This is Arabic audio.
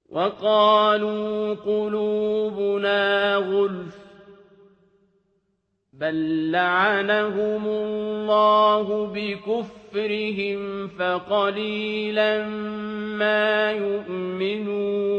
وقالوا قلوبنا غلف بل لعنهم الله بكفرهم فقليلا ما يؤمنون